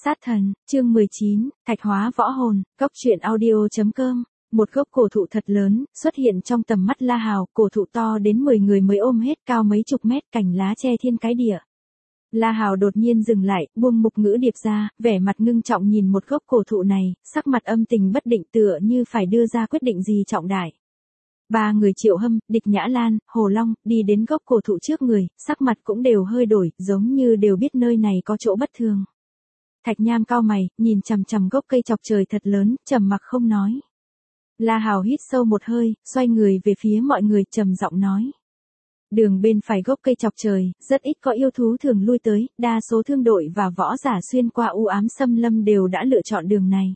Sát thần, chương 19, Thạch hóa võ hồn, góc truyện audio.com. Một gốc cổ thụ thật lớn, xuất hiện trong tầm mắt La Hào, cổ thụ to đến 10 người mới ôm hết, cao mấy chục mét, cành lá che thiên cái địa. La Hào đột nhiên dừng lại, buông mục ngữ điệp ra, vẻ mặt ngưng trọng nhìn một gốc cổ thụ này, sắc mặt âm tình bất định tựa như phải đưa ra quyết định gì trọng đại. Ba người Triệu Hâm, Địch Nhã Lan, Hồ Long, đi đến gốc cổ thụ trước người, sắc mặt cũng đều hơi đổi, giống như đều biết nơi này có chỗ bất thường. Thạch Nham cau mày, nhìn chằm chằm gốc cây chọc trời thật lớn, trầm mặc không nói. La Hào hít sâu một hơi, xoay người về phía mọi người, trầm giọng nói. Đường bên phải gốc cây chọc trời, rất ít có yêu thú thường lui tới, đa số thương đội và võ giả xuyên qua u ám xâm lâm đều đã lựa chọn đường này.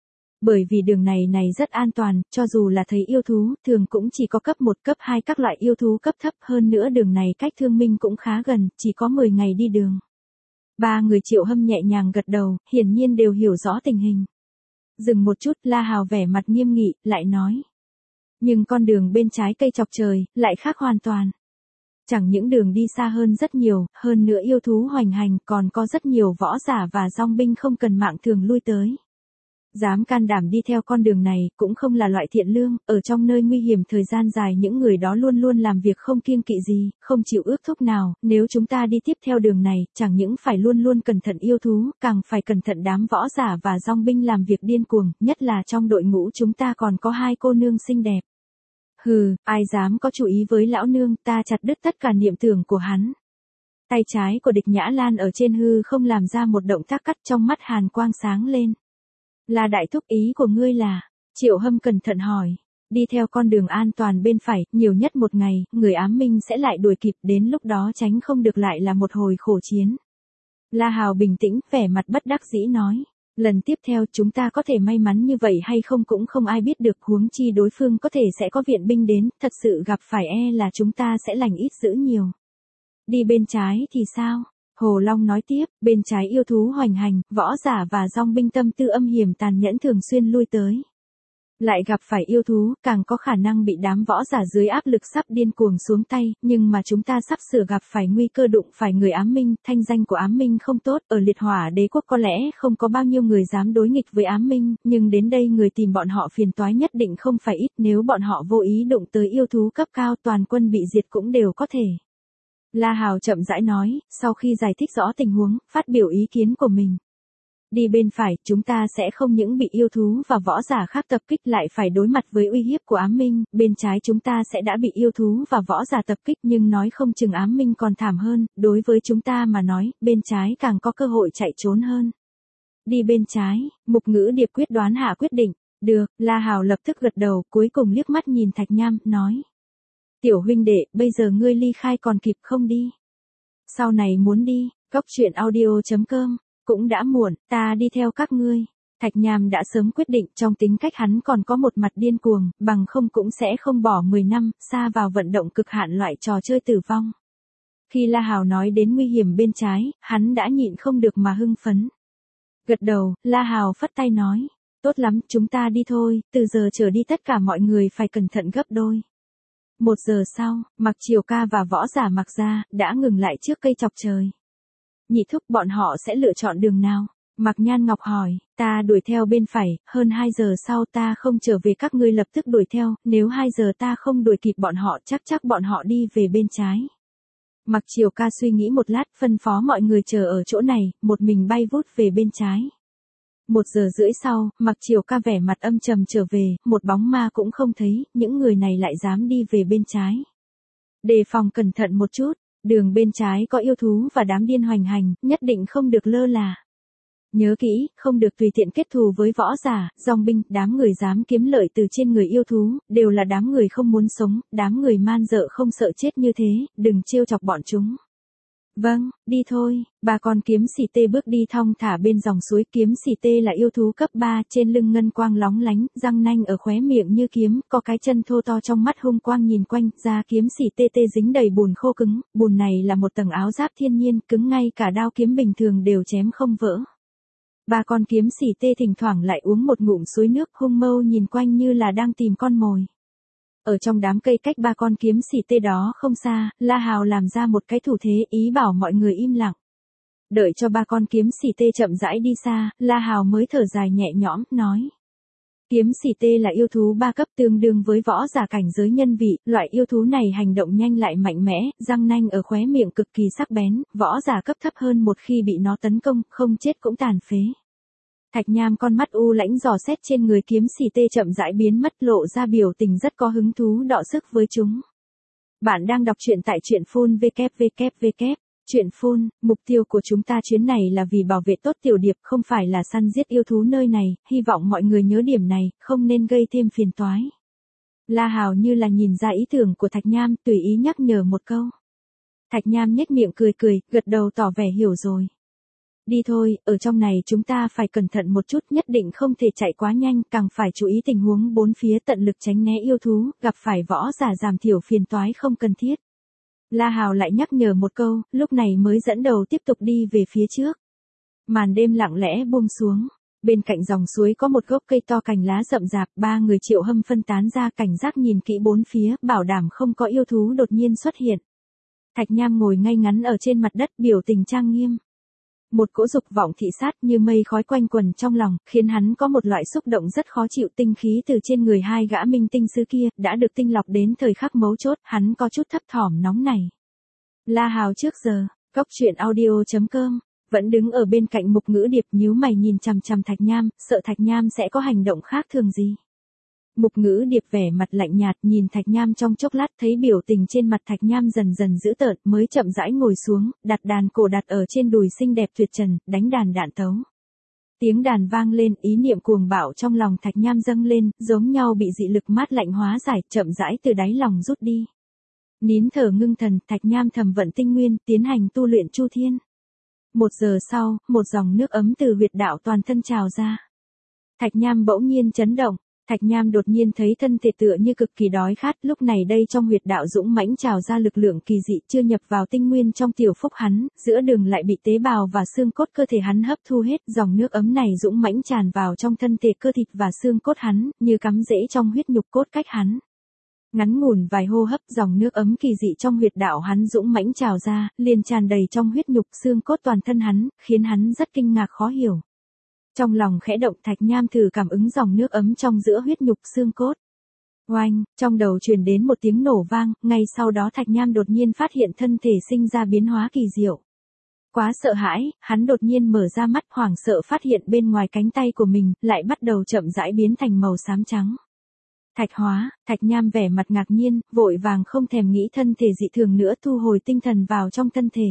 Bởi vì đường này rất an toàn, cho dù là thấy yêu thú, thường cũng chỉ có cấp 1, cấp 2 các loại yêu thú cấp thấp, hơn nữa đường này cách Thương Minh cũng khá gần, chỉ có 10 ngày đi đường. Ba người Triệu Hâm nhẹ nhàng gật đầu, hiển nhiên đều hiểu rõ tình hình. Dừng một chút, La Hào vẻ mặt nghiêm nghị, lại nói. Nhưng con đường bên trái cây chọc trời, lại khác hoàn toàn. Chẳng những đường đi xa hơn rất nhiều, hơn nữa yêu thú hoành hành, còn có rất nhiều võ giả và dòng binh không cần mạng thường lui tới. Dám can đảm đi theo con đường này, cũng không là loại thiện lương, ở trong nơi nguy hiểm thời gian dài những người đó luôn luôn làm việc không kiêng kỵ gì, không chịu ước thúc nào, nếu chúng ta đi tiếp theo đường này, chẳng những phải luôn luôn cẩn thận yêu thú, càng phải cẩn thận đám võ giả và dòng binh làm việc điên cuồng, nhất là trong đội ngũ chúng ta còn có 2 cô nương xinh đẹp. Hừ, ai dám có chú ý với lão nương, ta chặt đứt tất cả niệm tưởng của hắn. Tay trái của Địch Nhã Lan ở trên hư không làm ra một động tác cắt, trong mắt hàn quang sáng lên. Là đại thúc, ý của ngươi là? Triệu Hâm cẩn thận hỏi. Đi theo con đường an toàn bên phải, nhiều nhất một ngày, người ám minh sẽ lại đuổi kịp, đến lúc đó tránh không được lại là một hồi khổ chiến. La Hào bình tĩnh, vẻ mặt bất đắc dĩ nói. Lần tiếp theo chúng ta có thể may mắn như vậy hay không cũng không ai biết được, huống chi đối phương có thể sẽ có viện binh đến, thật sự gặp phải là chúng ta sẽ lành ít dữ nhiều. Đi bên trái thì sao? Hồ Long nói tiếp, bên trái yêu thú hoành hành, võ giả và dòng binh tâm tư âm hiểm tàn nhẫn thường xuyên lui tới. Lại gặp phải yêu thú, càng có khả năng bị đám võ giả dưới áp lực sắp điên cuồng xuống tay, nhưng mà chúng ta sắp sửa gặp phải nguy cơ đụng phải người ám minh, thanh danh của ám minh không tốt, ở Liệt Hỏa Đế quốc có lẽ không có bao nhiêu người dám đối nghịch với ám minh, nhưng đến đây người tìm bọn họ phiền toái nhất định không phải ít, nếu bọn họ vô ý đụng tới yêu thú cấp cao toàn quân bị diệt cũng đều có thể. La Hào chậm rãi nói, sau khi giải thích rõ tình huống, phát biểu ý kiến của mình. Đi bên phải, chúng ta sẽ không những bị yêu thú và võ giả khác tập kích lại phải đối mặt với uy hiếp của ám minh, bên trái chúng ta sẽ đã bị yêu thú và võ giả tập kích nhưng nói không chừng ám minh còn thảm hơn, đối với chúng ta mà nói, bên trái càng có cơ hội chạy trốn hơn. Đi bên trái, Mục Ngữ Điệp quyết đoán hạ quyết định, được, La Hào lập tức gật đầu, cuối cùng liếc mắt nhìn Thạch Nham, nói. Tiểu huynh đệ, bây giờ ngươi ly khai còn kịp không đi? Sau này muốn đi, góc truyện audio.com, cũng đã muộn, ta đi theo các ngươi. Thạch Nham đã sớm quyết định, trong tính cách hắn còn có một mặt điên cuồng, bằng không cũng sẽ không bỏ 10 năm, xa vào vận động cực hạn loại trò chơi tử vong. Khi La Hào nói đến nguy hiểm bên trái, hắn đã nhịn không được mà hưng phấn. Gật đầu, La Hào phất tay nói, tốt lắm, chúng ta đi thôi, từ giờ trở đi tất cả mọi người phải cẩn thận gấp đôi. 1 giờ sau, Mặc Triều Ca và võ giả Mặc Gia đã ngừng lại trước cây chọc trời. Nhị thúc, bọn họ sẽ lựa chọn đường nào? Mạc Nhan Ngọc hỏi, ta đuổi theo bên phải, hơn 2 giờ sau ta không trở về các ngươi lập tức đuổi theo, nếu 2 giờ ta không đuổi kịp bọn họ chắc bọn họ đi về bên trái. Mặc Triều Ca suy nghĩ một lát, phân phó mọi người chờ ở chỗ này, một mình bay vút về bên trái. 1 giờ rưỡi sau, Mặc Triều Ca vẻ mặt âm trầm trở về, một bóng ma cũng không thấy, những người này lại dám đi về bên trái. Đề phòng cẩn thận một chút, đường bên trái có yêu thú và đám điên hoành hành, nhất định không được lơ là. Nhớ kỹ, không được tùy tiện kết thù với võ giả, dòng binh, đám người dám kiếm lợi từ trên người yêu thú, đều là đám người không muốn sống, đám người man dợ không sợ chết như thế, đừng trêu chọc bọn chúng. Vâng, đi thôi, bà con kiếm xì tê bước đi thong thả bên dòng suối, kiếm xì tê là yêu thú cấp 3, trên lưng ngân quang lóng lánh, răng nanh ở khóe miệng như kiếm, có cái chân thô to trong mắt hung quang nhìn quanh, da kiếm xì tê tê dính đầy bùn khô cứng, bùn này là một tầng áo giáp thiên nhiên, cứng ngay cả đao kiếm bình thường đều chém không vỡ. Bà con kiếm xì tê thỉnh thoảng lại uống một ngụm suối nước, hung mâu nhìn quanh như là đang tìm con mồi. Ở trong đám cây cách ba con kiếm xì tê đó không xa, La Hào làm ra một cái thủ thế ý bảo mọi người im lặng. Đợi cho ba con kiếm xỉ tê chậm rãi đi xa, La Hào mới thở dài nhẹ nhõm, nói. Kiếm xỉ tê là yêu thú 3 cấp tương đương với võ giả cảnh giới nhân vị, loại yêu thú này hành động nhanh lại mạnh mẽ, răng nanh ở khóe miệng cực kỳ sắc bén, võ giả cấp thấp hơn một khi bị nó tấn công, không chết cũng tàn phế. Thạch Nham con mắt u lãnh dò xét trên người kiếm xỉ tê chậm rãi biến mất, lộ ra biểu tình rất có hứng thú đọ sức với chúng. Bạn đang đọc truyện tại truyện phun www. Chuyện phun, mục tiêu của chúng ta chuyến này là vì bảo vệ tốt tiểu điệp, không phải là săn giết yêu thú nơi này, hy vọng mọi người nhớ điểm này, không nên gây thêm phiền toái. La Hào như là nhìn ra ý tưởng của Thạch Nham, tùy ý nhắc nhở một câu. Thạch Nham nhếch miệng cười, gật đầu tỏ vẻ hiểu rồi. Đi thôi, ở trong này chúng ta phải cẩn thận một chút, nhất định không thể chạy quá nhanh, càng phải chú ý tình huống bốn phía, tận lực tránh né yêu thú, gặp phải võ giả giảm thiểu phiền toái không cần thiết. La Hào lại nhắc nhở một câu, lúc này mới dẫn đầu tiếp tục đi về phía trước. Màn đêm lặng lẽ buông xuống. Bên cạnh dòng suối có một gốc cây to cành lá rậm rạp, 3 người Triệu Hâm phân tán ra, cảnh giác nhìn kỹ bốn phía, bảo đảm không có yêu thú đột nhiên xuất hiện. Thạch Nham ngồi ngay ngắn ở trên mặt đất, biểu tình trang nghiêm. Một cỗ dục vọng thị sát như mây khói quanh quần trong lòng, khiến hắn có một loại xúc động rất khó chịu. Tinh khí từ trên người hai gã minh tinh sư kia, đã được tinh lọc đến thời khắc mấu chốt, hắn có chút thấp thỏm nóng này. La Hào trước giờ, Cốc Truyện Audio.com, vẫn đứng ở bên cạnh Mục Ngữ Điệp, nhíu mày nhìn chằm chằm Thạch Nham, sợ Thạch Nham sẽ có hành động khác thường gì. Mục Ngữ Điệp vẻ mặt lạnh nhạt nhìn Thạch Nham trong chốc lát, thấy biểu tình trên mặt Thạch Nham dần dần dữ tợn, mới chậm rãi ngồi xuống, đặt đàn cổ đặt ở trên đùi xinh đẹp tuyệt trần, đánh đàn đạn tấu. Tiếng đàn vang lên, ý niệm cuồng bạo trong lòng Thạch Nham dâng lên, giống nhau bị dị lực mát lạnh hóa giải, chậm rãi từ đáy lòng rút đi. Nín thở ngưng thần, Thạch Nham thầm vận tinh nguyên, tiến hành tu luyện Chu Thiên. 1 giờ sau, một dòng nước ấm từ huyệt đạo toàn thân trào ra. Thạch Nham bỗng nhiên chấn động. Thạch Nham đột nhiên thấy thân thể tựa như cực kỳ đói khát, lúc này đây trong huyệt đạo dũng mãnh trào ra lực lượng kỳ dị chưa nhập vào tinh nguyên trong tiểu phúc hắn, giữa đường lại bị tế bào và xương cốt cơ thể hắn hấp thu hết, dòng nước ấm này dũng mãnh tràn vào trong thân thể cơ thịt và xương cốt hắn, như cắm rễ trong huyết nhục cốt cách hắn. Ngắn ngủn vài hô hấp, dòng nước ấm kỳ dị trong huyệt đạo hắn dũng mãnh trào ra, liền tràn đầy trong huyết nhục xương cốt toàn thân hắn, khiến hắn rất kinh ngạc khó hiểu. Trong lòng khẽ động, Thạch Nham thử cảm ứng dòng nước ấm trong giữa huyết nhục xương cốt. Oanh, trong đầu truyền đến một tiếng nổ vang, ngay sau đó Thạch Nham đột nhiên phát hiện thân thể sinh ra biến hóa kỳ diệu. Quá sợ hãi, hắn đột nhiên mở ra mắt, hoảng sợ phát hiện bên ngoài cánh tay của mình, lại bắt đầu chậm rãi biến thành màu xám trắng. Thạch hóa, Thạch Nham vẻ mặt ngạc nhiên, vội vàng không thèm nghĩ thân thể dị thường nữa, thu hồi tinh thần vào trong thân thể.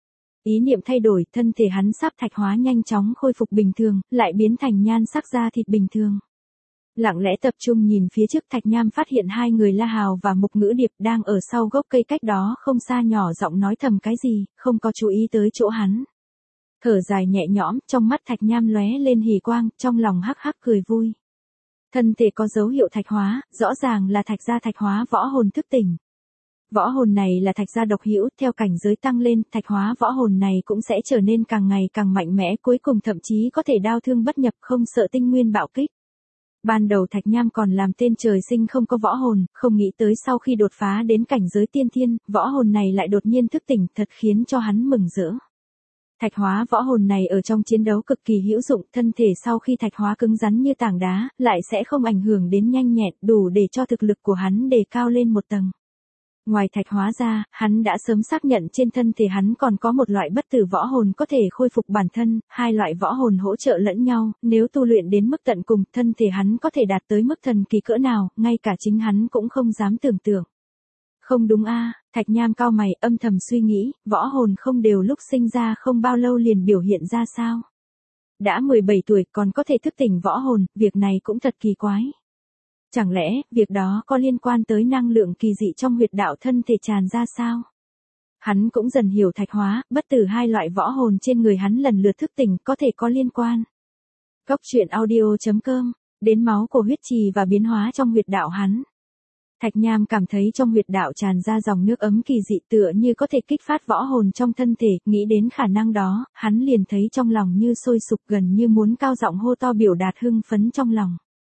Ý niệm thay đổi, thân thể hắn sắp thạch hóa nhanh chóng khôi phục bình thường, lại biến thành nhan sắc da thịt bình thường. Lặng lẽ tập trung nhìn phía trước, Thạch Nham phát hiện hai người La Hào và Mục Ngữ Điệp đang ở sau gốc cây cách đó không xa, nhỏ giọng nói thầm cái gì, không có chú ý tới chỗ hắn. Thở dài nhẹ nhõm, trong mắt Thạch Nham lóe lên hỉ quang, trong lòng hắc hắc cười vui. Thân thể có dấu hiệu thạch hóa, rõ ràng là thạch gia thạch hóa võ hồn thức tỉnh. Võ hồn này là thạch gia độc hữu, theo cảnh giới tăng lên, thạch hóa võ hồn này cũng sẽ trở nên càng ngày càng mạnh mẽ, cuối cùng thậm chí có thể đao thương bất nhập, không sợ tinh nguyên bạo kích. Ban đầu Thạch Nham còn làm tên trời sinh không có võ hồn, không nghĩ tới sau khi đột phá đến cảnh giới tiên thiên, võ hồn này lại đột nhiên thức tỉnh, thật khiến cho hắn mừng rỡ. Thạch hóa võ hồn này ở trong chiến đấu cực kỳ hữu dụng, thân thể sau khi thạch hóa cứng rắn như tảng đá, lại sẽ không ảnh hưởng đến nhanh nhẹn, đủ để cho thực lực của hắn đề cao lên một tầng. Ngoài thạch hóa ra, hắn đã sớm xác nhận trên thân thể hắn còn có một loại bất tử võ hồn có thể khôi phục bản thân, hai loại võ hồn hỗ trợ lẫn nhau, nếu tu luyện đến mức tận cùng, thân thể hắn có thể đạt tới mức thần kỳ cỡ nào, ngay cả chính hắn cũng không dám tưởng tượng. Không đúng a, Thạch Nham cau mày, âm thầm suy nghĩ, võ hồn không đều lúc sinh ra không bao lâu liền biểu hiện ra sao? Đã 17 tuổi còn có thể thức tỉnh võ hồn, việc này cũng thật kỳ quái. Chẳng lẽ, việc đó có liên quan tới năng lượng kỳ dị trong huyệt đạo thân thể tràn ra sao? Hắn cũng dần hiểu thạch hóa, bất tử hai loại võ hồn trên người hắn lần lượt thức tỉnh có thể có liên quan. Cốc Truyện Audio.com, đến máu của huyết trì và biến hóa trong huyệt đạo hắn. Thạch Nham cảm thấy trong huyệt đạo tràn ra dòng nước ấm kỳ dị tựa như có thể kích phát võ hồn trong thân thể, nghĩ đến khả năng đó, hắn liền thấy trong lòng như sôi sục, gần như muốn cao giọng hô to biểu đạt hưng phấn trong lòng.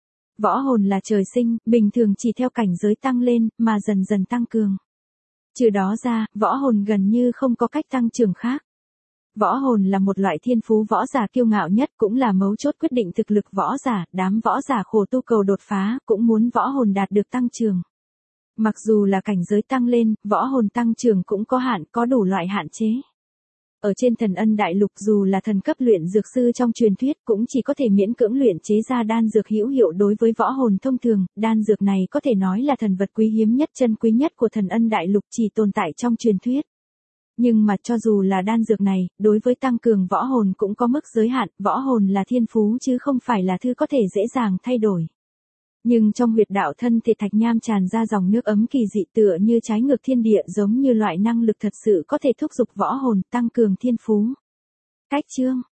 Võ hồn là trời sinh, bình thường chỉ theo cảnh giới tăng lên, mà dần dần tăng cường. Trừ đó ra, võ hồn gần như không có cách tăng trưởng khác. Võ hồn là một loại thiên phú võ giả kiêu ngạo nhất, cũng là mấu chốt quyết định thực lực võ giả, đám võ giả khổ tu cầu đột phá, cũng muốn võ hồn đạt được tăng trưởng. Mặc dù là cảnh giới tăng lên, võ hồn tăng trưởng cũng có hạn, có đủ loại hạn chế. Ở trên Thần Ân Đại Lục dù là thần cấp luyện dược sư trong truyền thuyết cũng chỉ có thể miễn cưỡng luyện chế ra đan dược hữu hiệu đối với võ hồn thông thường, đan dược này có thể nói là thần vật quý hiếm nhất chân quý nhất của Thần Ân Đại Lục chỉ tồn tại trong truyền thuyết. Nhưng mà cho dù là đan dược này, đối với tăng cường võ hồn cũng có mức giới hạn, võ hồn là thiên phú chứ không phải là thứ có thể dễ dàng thay đổi. Nhưng trong huyệt đạo thân thể Thạch Nham tràn ra dòng nước ấm kỳ dị tựa như trái ngược thiên địa, giống như loại năng lực thật sự có thể thúc giục võ hồn tăng cường thiên phú. Cách chương